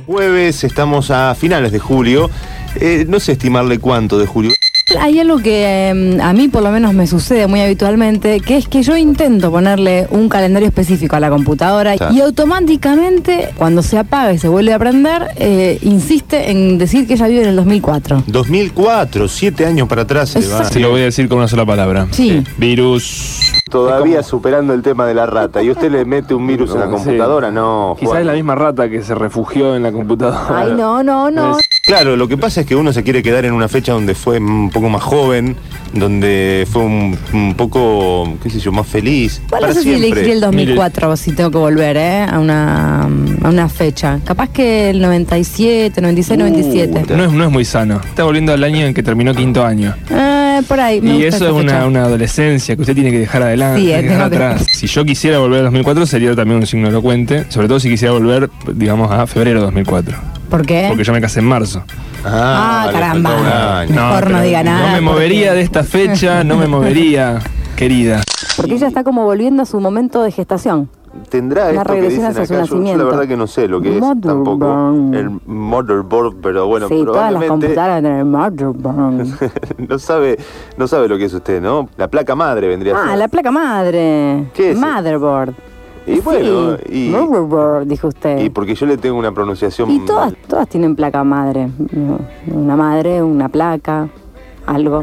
Jueves, estamos a finales de julio. No sé estimarle cuánto de julio. Hay algo que a mí por lo menos me sucede muy habitualmente, que es que yo intento ponerle un calendario específico a la computadora y automáticamente, cuando se apaga y se vuelve a prender, insiste en decir que ella vive en el 2004. 2004, 7 años para atrás. Se lo voy a decir con una sola palabra. Sí. Virus. Todavía superando el tema de la rata. ¿Y usted le mete un virus en la computadora? Sí. No. Quizás es la misma rata que se refugió en la computadora. Ay, no. Claro, lo que pasa es que uno se quiere quedar en una fecha donde fue un poco más joven, donde fue un poco, qué sé yo, más feliz. Bueno, no sé si elegir el 2004 si tengo que volver a una fecha. Capaz que el 97, 96, 97. No es muy sano. Está volviendo al año en que terminó quinto año. Por ahí. Y eso es una adolescencia que usted tiene que dejar adelante, Sí, tiene que dejar atrás. Si yo quisiera volver al 2004 sería también un signo elocuente, sobre todo si quisiera volver, digamos, a febrero de 2004. ¿Por qué? Porque yo me casé en marzo. Caramba. Mejor no diga nada. No me movería de esta fecha, no me movería, querida. Porque ella está como volviendo a su momento de gestación. Tendrá una esto que regresión dicen hacia su acá, yo nacimiento. la verdad que no sé lo que es tampoco el motherboard, pero bueno, sí, todas las probablemente computadoras tienen el motherboard. no sabe lo que es usted, ¿no? La placa madre vendría a ser. La placa madre. ¿Qué es? Motherboard. Y bueno, sí, motherboard, dijo usted. Y porque yo le tengo una pronunciación. Y todas tienen placa madre. Una madre, una placa, algo.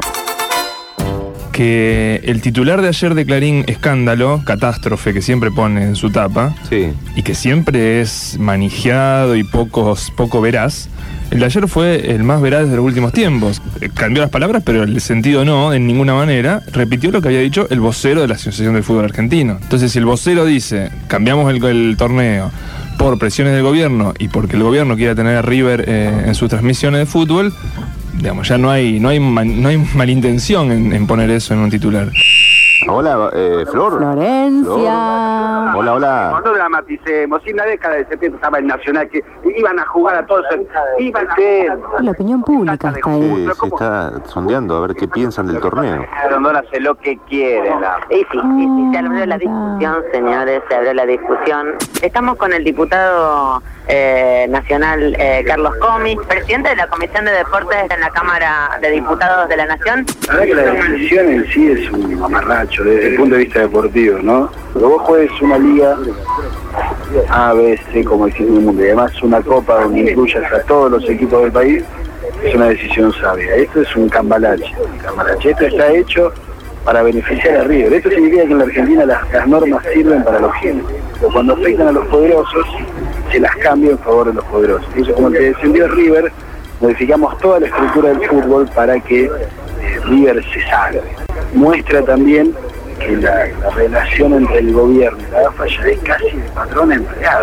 Que el titular de ayer de Clarín, escándalo, catástrofe, que siempre pone en su tapa, sí, y que siempre es manijeado y poco veraz, el de ayer fue el más veraz de los últimos tiempos. Cambió las palabras, pero el sentido no, en ninguna manera. Repitió lo que había dicho el vocero de la Asociación del Fútbol Argentino. Entonces, si el vocero dice, cambiamos el torneo por presiones del gobierno y porque el gobierno quiera tener a River en sus transmisiones de fútbol, digamos, ya no hay malintención en poner eso en un titular. Hola, Flor. Florencia. Hola. No dramaticemos. En la década de 70 estaba el Nacional, que iban a jugar a todos. La opinión pública está ahí. Sí, se está sondeando a ver qué piensan del torneo. Rondón hace lo que quiere. Sí, se abrió la discusión, señores, se abrió la discusión. Estamos con el diputado nacional Carlos Comi, presidente de la Comisión de Deportes en la Cámara de Diputados de la Nación. La verdad que la definición en sí es un mamarracho desde el punto de vista deportivo, ¿no? Pero vos juegues una liga A, B, C, como existe en el mundo, y además una copa donde incluyas a todos los equipos del país, es una decisión sabia. Esto es un cambalache. Esto está hecho para beneficiar a River. Esto significa que en la Argentina las normas sirven para los genios, pero cuando afectan a los poderosos, se las cambia en favor de los poderosos. Entonces, como el que descendió River, modificamos toda la estructura del fútbol para que River se salve. Muestra también que la relación entre el gobierno y la AFA ya es casi de patrón a empleado.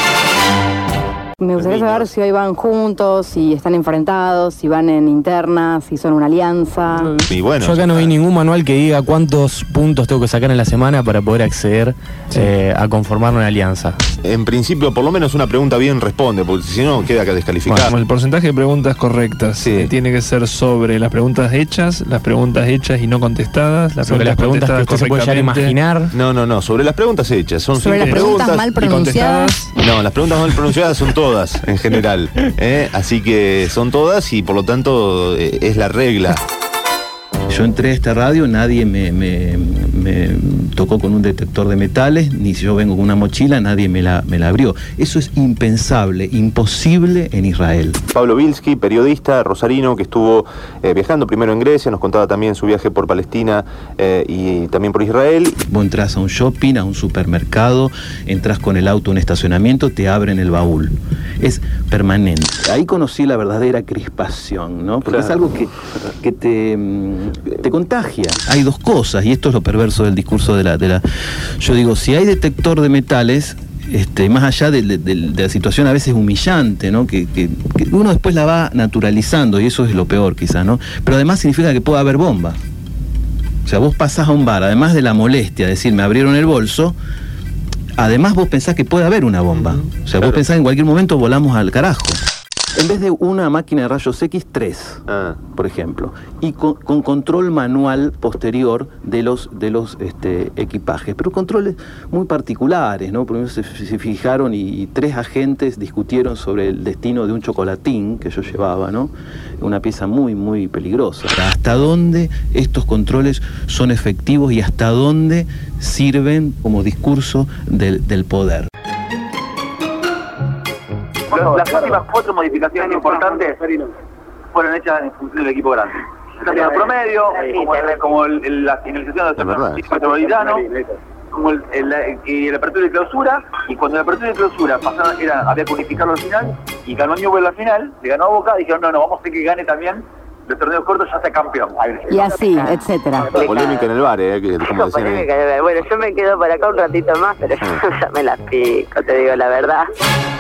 Me gustaría saber si hoy van juntos, si están enfrentados, si van en internas, si son una alianza. Y bueno, yo acá no vi ningún manual que diga cuántos puntos tengo que sacar en la semana para poder acceder a conformar una alianza. En principio, por lo menos una pregunta bien responde, porque si no queda acá descalificado. Bueno, el porcentaje de preguntas correctas tiene que ser sobre las preguntas hechas y no contestadas, sobre las preguntas que usted se puede llegar a imaginar. No, sobre las preguntas hechas. Son sobre las preguntas mal pronunciadas. No, las preguntas mal pronunciadas son todas en general, así que son todas y por lo tanto es la regla. Yo entré a esta radio, nadie me tocó con un detector de metales, ni si yo vengo con una mochila, nadie me la abrió. Eso es impensable, imposible en Israel. Pablo Bilski, periodista rosarino que estuvo viajando primero en Grecia, nos contaba también su viaje por Palestina y también por Israel. Vos entrás a un shopping, a un supermercado, entras con el auto a un estacionamiento, te abren el baúl. Es permanente. Ahí conocí la verdadera crispación, ¿no? Porque es algo que te contagia. Hay dos cosas, y esto es lo perverso del discurso de la... Yo digo, si hay detector de metales, más allá de la situación a veces humillante, ¿no? Que uno después la va naturalizando, y eso es lo peor quizás, ¿no? Pero además significa que puede haber bomba. O sea, vos pasás a un bar, además de la molestia de decir, me abrieron el bolso, además vos pensás que puede haber una bomba. O sea, vos pensás que en cualquier momento volamos al carajo. En vez de una máquina de rayos X, 3, por ejemplo. Y con control manual posterior de los equipajes. Pero controles muy particulares, ¿no? Por ejemplo, se fijaron y 3 agentes discutieron sobre el destino de un chocolatín que yo llevaba, ¿no? Una pieza muy, muy peligrosa. ¿Hasta dónde estos controles son efectivos y hasta dónde sirven como discurso del poder? Las últimas 4 modificaciones importantes fueron hechas en función del equipo grande. El promedio, como la finalización del sistema metropolitano, como la apertura y clausura, y cuando la apertura y clausura había que unificarlo al final, y ganó Newell al final, le ganó a Boca, dijeron no, vamos a hacer que gane también los torneos cortos, ya sea campeón. Y así, etcétera. Polémica en el bar, como decían. Bueno, yo me quedo por acá un ratito más, pero ya me la pico, te digo la verdad.